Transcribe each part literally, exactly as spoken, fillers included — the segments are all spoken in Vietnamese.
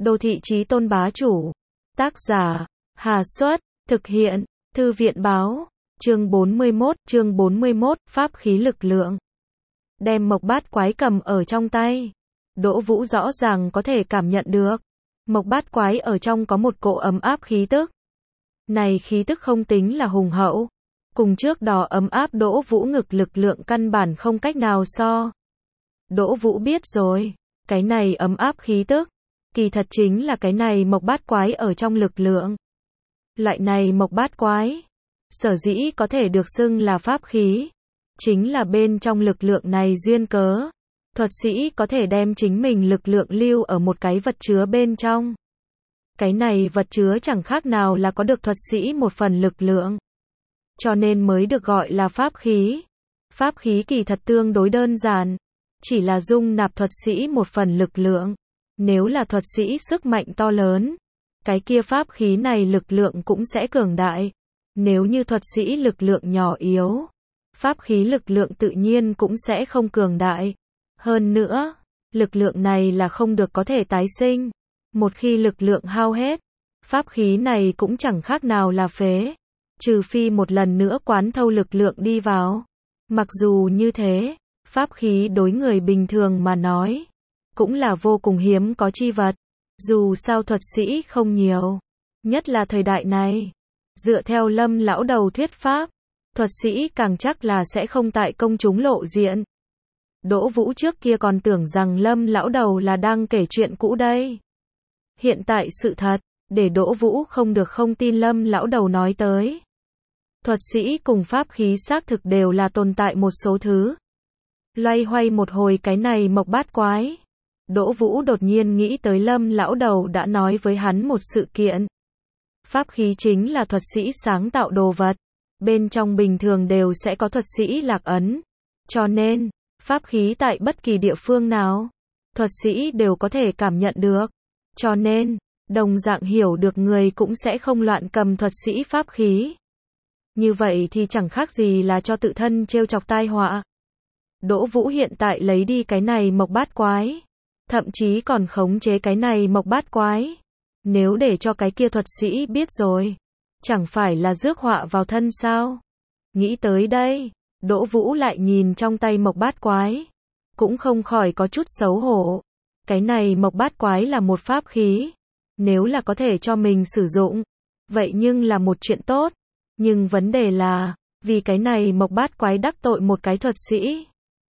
Đô thị chí tôn bá chủ. Tác giả, Hà Xuất, thực hiện, Thư viện báo, chương bốn mươi mốt, chương bốn mươi mốt, pháp khí lực lượng. Đem mộc bát quái cầm ở trong tay. Đỗ Vũ rõ ràng có thể cảm nhận được. Mộc bát quái ở trong có một cỗ ấm áp khí tức. Này khí tức không tính là hùng hậu. Cùng trước đó ấm áp Đỗ Vũ ngực lực lượng căn bản không cách nào so. Đỗ Vũ biết rồi. Cái này ấm áp khí tức. Kỳ thật chính là cái này mộc bát quái ở trong lực lượng. Loại này mộc bát quái. Sở dĩ có thể được xưng là pháp khí. Chính là bên trong lực lượng này duyên cớ. Thuật sĩ có thể đem chính mình lực lượng lưu ở một cái vật chứa bên trong. Cái này vật chứa chẳng khác nào là có được thuật sĩ một phần lực lượng. Cho nên mới được gọi là pháp khí. Pháp khí kỳ thật tương đối đơn giản. Chỉ là dung nạp thuật sĩ một phần lực lượng. Nếu là thuật sĩ sức mạnh to lớn, cái kia pháp khí này lực lượng cũng sẽ cường đại. Nếu như thuật sĩ lực lượng nhỏ yếu, pháp khí lực lượng tự nhiên cũng sẽ không cường đại. Hơn nữa, lực lượng này là không được có thể tái sinh. Một khi lực lượng hao hết, pháp khí này cũng chẳng khác nào là phế. Trừ phi một lần nữa quán thâu lực lượng đi vào. Mặc dù như thế, pháp khí đối người bình thường mà nói, cũng là vô cùng hiếm có chi vật. Dù sao thuật sĩ không nhiều. Nhất là thời đại này. Dựa theo Lâm lão đầu thuyết pháp, thuật sĩ càng chắc là sẽ không tại công chúng lộ diện. Đỗ Vũ trước kia còn tưởng rằng Lâm lão đầu là đang kể chuyện cũ đây. Hiện tại sự thật, để Đỗ Vũ không được không tin Lâm lão đầu nói tới. Thuật sĩ cùng pháp khí xác thực đều là tồn tại một số thứ. Loay hoay một hồi cái này mộc bát quái. Đỗ Vũ đột nhiên nghĩ tới Lâm lão đầu đã nói với hắn một sự kiện. Pháp khí chính là thuật sĩ sáng tạo đồ vật. Bên trong bình thường đều sẽ có thuật sĩ lạc ấn. Cho nên, pháp khí tại bất kỳ địa phương nào, thuật sĩ đều có thể cảm nhận được. Cho nên, đồng dạng hiểu được người cũng sẽ không loạn cầm thuật sĩ pháp khí. Như vậy thì chẳng khác gì là cho tự thân trêu chọc tai họa. Đỗ Vũ hiện tại lấy đi cái này mộc bát quái. Thậm chí còn khống chế cái này mộc bát quái. Nếu để cho cái kia thuật sĩ biết rồi, chẳng phải là rước họa vào thân sao? Nghĩ tới đây, Đỗ Vũ lại nhìn trong tay mộc bát quái. Cũng không khỏi có chút xấu hổ. Cái này mộc bát quái là một pháp khí. Nếu là có thể cho mình sử dụng, vậy nhưng là một chuyện tốt. Nhưng vấn đề là, vì cái này mộc bát quái đắc tội một cái thuật sĩ.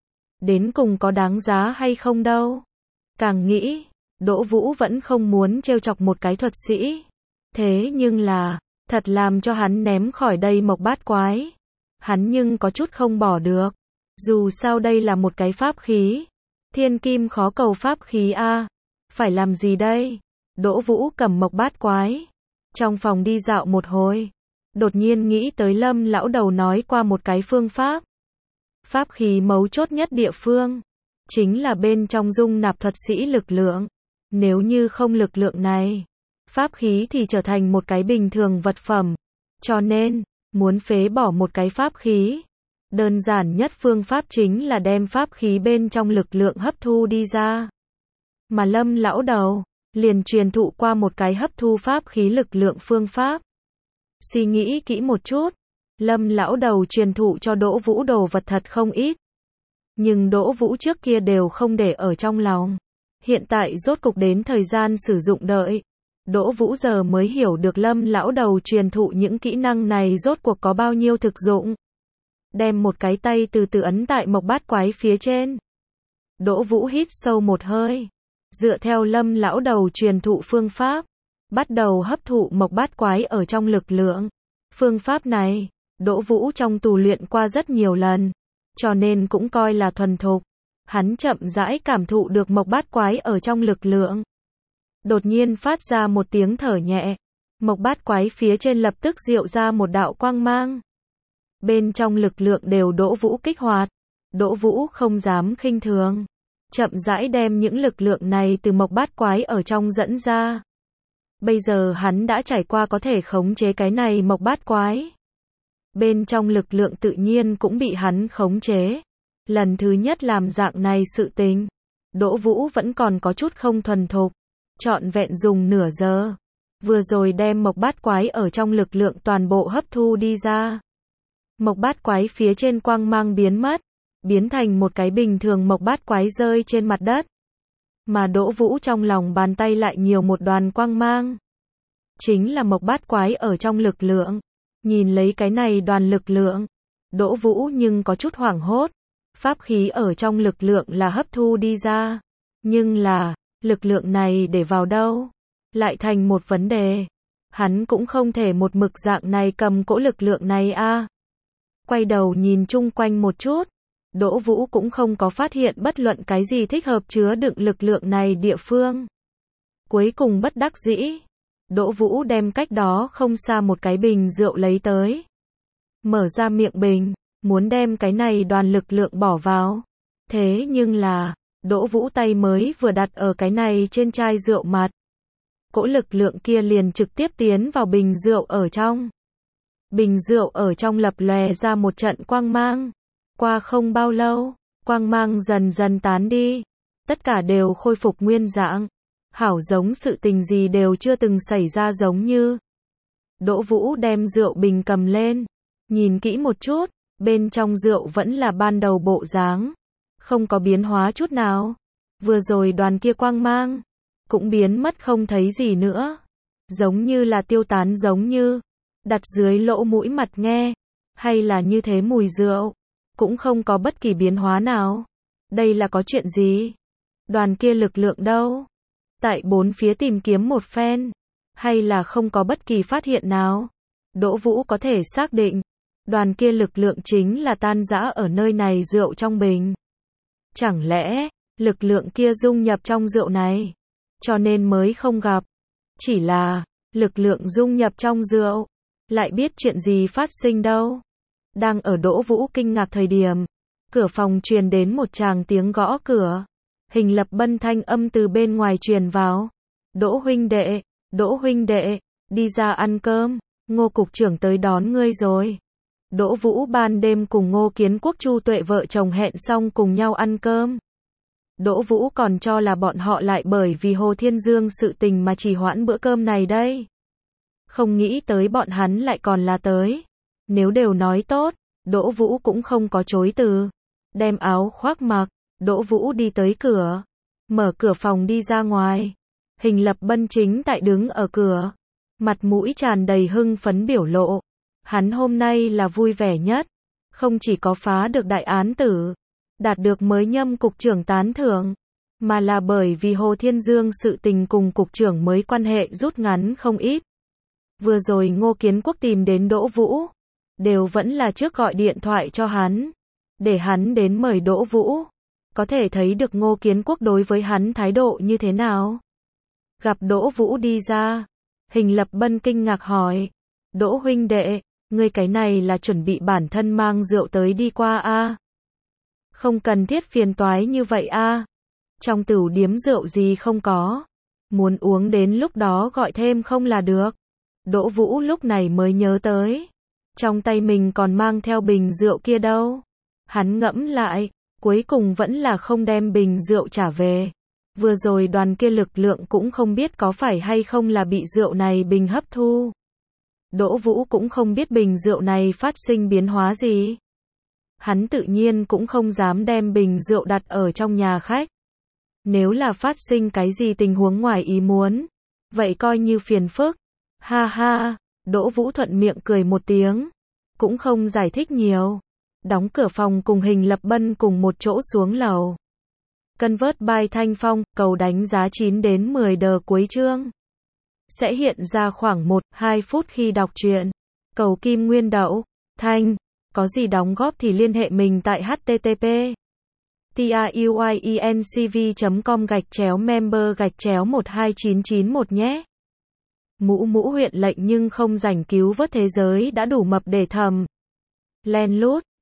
Đến cùng có đáng giá hay không đâu. Càng nghĩ, Đỗ Vũ vẫn không muốn trêu chọc một cái thuật sĩ. Thế nhưng là, thật làm cho hắn ném khỏi đây mộc bát quái. Hắn nhưng có chút không bỏ được. Dù sao đây là một cái pháp khí. Thiên kim khó cầu pháp khí a. Phải làm gì đây? Đỗ Vũ cầm mộc bát quái. Trong phòng đi dạo một hồi. Đột nhiên nghĩ tới Lâm lão đầu nói qua một cái phương pháp. Pháp khí mấu chốt nhất địa phương. Chính là bên trong dung nạp thuật sĩ lực lượng. Nếu như không lực lượng này, pháp khí thì trở thành một cái bình thường vật phẩm. Cho nên, muốn phế bỏ một cái pháp khí, đơn giản nhất phương pháp chính là đem pháp khí bên trong lực lượng hấp thu đi ra. Mà Lâm lão đầu, liền truyền thụ qua một cái hấp thu pháp khí lực lượng phương pháp. Suy nghĩ kỹ một chút, Lâm lão đầu truyền thụ cho Đỗ Vũ đồ vật thật không ít. Nhưng Đỗ Vũ trước kia đều không để ở trong lòng. Hiện tại rốt cục đến thời gian sử dụng đợi. Đỗ Vũ giờ mới hiểu được Lâm lão đầu truyền thụ những kỹ năng này rốt cuộc có bao nhiêu thực dụng. Đem một cái tay từ từ ấn tại mộc bát quái phía trên. Đỗ Vũ hít sâu một hơi. Dựa theo Lâm lão đầu truyền thụ phương pháp. Bắt đầu hấp thụ mộc bát quái ở trong lực lượng. Phương pháp này, Đỗ Vũ trong tù luyện qua rất nhiều lần. Cho nên cũng coi là thuần thục. Hắn chậm rãi cảm thụ được mộc bát quái ở trong lực lượng. Đột nhiên phát ra một tiếng thở nhẹ. Mộc bát quái phía trên lập tức diệu ra một đạo quang mang. Bên trong lực lượng đều Đỗ Vũ kích hoạt. Đỗ Vũ không dám khinh thường. Chậm rãi đem những lực lượng này từ mộc bát quái ở trong dẫn ra. Bây giờ hắn đã trải qua có thể khống chế cái này mộc bát quái. Bên trong lực lượng tự nhiên cũng bị hắn khống chế. Lần thứ nhất làm dạng này sự tình, Đỗ Vũ vẫn còn có chút không thuần thục. trọn vẹn dùng nửa giờ. Vừa rồi đem mộc bát quái ở trong lực lượng toàn bộ hấp thu đi ra. Mộc bát quái phía trên quang mang biến mất, biến thành một cái bình thường mộc bát quái rơi trên mặt đất. Mà Đỗ Vũ trong lòng bàn tay lại nhiều một đoàn quang mang. Chính là mộc bát quái ở trong lực lượng. Nhìn lấy cái này đoàn lực lượng, Đỗ Vũ nhưng có chút hoảng hốt. Pháp khí ở trong lực lượng là hấp thu đi ra. Nhưng là, lực lượng này để vào đâu? Lại thành một vấn đề. Hắn cũng không thể một mực dạng này cầm cỗ lực lượng này a. Quay đầu nhìn chung quanh một chút, Đỗ Vũ cũng không có phát hiện bất luận cái gì thích hợp chứa đựng lực lượng này địa phương. Cuối cùng bất đắc dĩ, Đỗ Vũ đem cách đó không xa một cái bình rượu lấy tới. Mở ra miệng bình, muốn đem cái này đoàn lực lượng bỏ vào. Thế nhưng là, Đỗ Vũ tay mới vừa đặt ở cái này trên chai rượu mặt. Cỗ lực lượng kia liền trực tiếp tiến vào bình rượu ở trong. Bình rượu ở trong lập lòe ra một trận quang mang. Qua không bao lâu, quang mang dần dần tán đi. Tất cả đều khôi phục nguyên dạng. Hảo giống sự tình gì đều chưa từng xảy ra giống như. Đỗ Vũ đem rượu bình cầm lên. Nhìn kỹ một chút, bên trong rượu vẫn là ban đầu bộ dáng. Không có biến hóa chút nào. Vừa rồi đoàn kia quang mang cũng biến mất không thấy gì nữa. Giống như là tiêu tán giống như. Đặt dưới lỗ mũi mặt nghe. Hay là như thế mùi rượu. Cũng không có bất kỳ biến hóa nào. Đây là có chuyện gì? Đoàn kia lực lượng đâu? Tại bốn phía tìm kiếm một phen. Hay là không có bất kỳ phát hiện nào? Đỗ Vũ có thể xác định. Đoàn kia lực lượng chính là tan rã ở nơi này rượu trong bình. Chẳng lẽ, lực lượng kia dung nhập trong rượu này, cho nên mới không gặp. Chỉ là, lực lượng dung nhập trong rượu, lại biết chuyện gì phát sinh đâu. Đang ở Đỗ Vũ kinh ngạc thời điểm, cửa phòng truyền đến một tràng tiếng gõ cửa. Hình Lập Bân thanh âm từ bên ngoài truyền vào. Đỗ huynh đệ, Đỗ huynh đệ, đi ra ăn cơm, Ngô cục trưởng tới đón ngươi rồi. Đỗ Vũ ban đêm cùng Ngô Kiến Quốc Chu Tuệ vợ chồng hẹn xong cùng nhau ăn cơm. Đỗ Vũ còn cho là bọn họ lại bởi vì Hồ Thiên Dương sự tình mà trì hoãn bữa cơm này đây. Không nghĩ tới bọn hắn lại còn là tới. Nếu đều nói tốt, Đỗ Vũ cũng không có chối từ. Đem áo khoác mặc, Đỗ Vũ đi tới cửa. Mở cửa phòng đi ra ngoài. Hình Lập Bân chính tại đứng ở cửa. Mặt mũi tràn đầy hưng phấn biểu lộ. Hắn hôm nay là vui vẻ nhất. Không chỉ có phá được đại án tử, đạt được mới nhâm cục trưởng tán thưởng, mà là bởi vì Hồ Thiên Dương sự tình cùng cục trưởng mới quan hệ rút ngắn không ít. Vừa rồi Ngô Kiến Quốc tìm đến Đỗ Vũ, đều vẫn là trước gọi điện thoại cho hắn, để hắn đến mời Đỗ Vũ. Có thể thấy được Ngô Kiến Quốc đối với hắn thái độ như thế nào. Gặp Đỗ Vũ đi ra, Hình Lập Bân kinh ngạc hỏi, Đỗ huynh đệ, ngươi cái này là chuẩn bị bản thân mang rượu tới đi qua a? Không cần thiết phiền toái như vậy a. Trong tửu điếm rượu gì không có. Muốn uống đến lúc đó gọi thêm không là được. Đỗ Vũ lúc này mới nhớ tới. Trong tay mình còn mang theo bình rượu kia đâu. Hắn ngẫm lại, cuối cùng vẫn là không đem bình rượu trả về. Vừa rồi đoàn kia lực lượng cũng không biết có phải hay không là bị rượu này bình hấp thu. Đỗ Vũ cũng không biết bình rượu này phát sinh biến hóa gì. Hắn tự nhiên cũng không dám đem bình rượu đặt ở trong nhà khách. Nếu là phát sinh cái gì tình huống ngoài ý muốn, vậy coi như phiền phức. Ha ha, Đỗ Vũ thuận miệng cười một tiếng, cũng không giải thích nhiều. Đóng cửa phòng cùng Hình Lập Bân cùng một chỗ xuống lầu. Convert by Thanh Phong, cầu đánh giá chín đến mười đờ cuối chương. Sẽ hiện ra khoảng một đến hai phút khi đọc truyện. Cầu Kim Nguyên Đậu, Thanh, có gì đóng góp thì liên hệ mình tại http truyencv chấm com gạch chéo member gạch chéo một hai chín chín một nhé. Mũ mũ huyện lệnh nhưng không rảnh cứu vớt thế giới đã đủ mập để thầm. Len lút.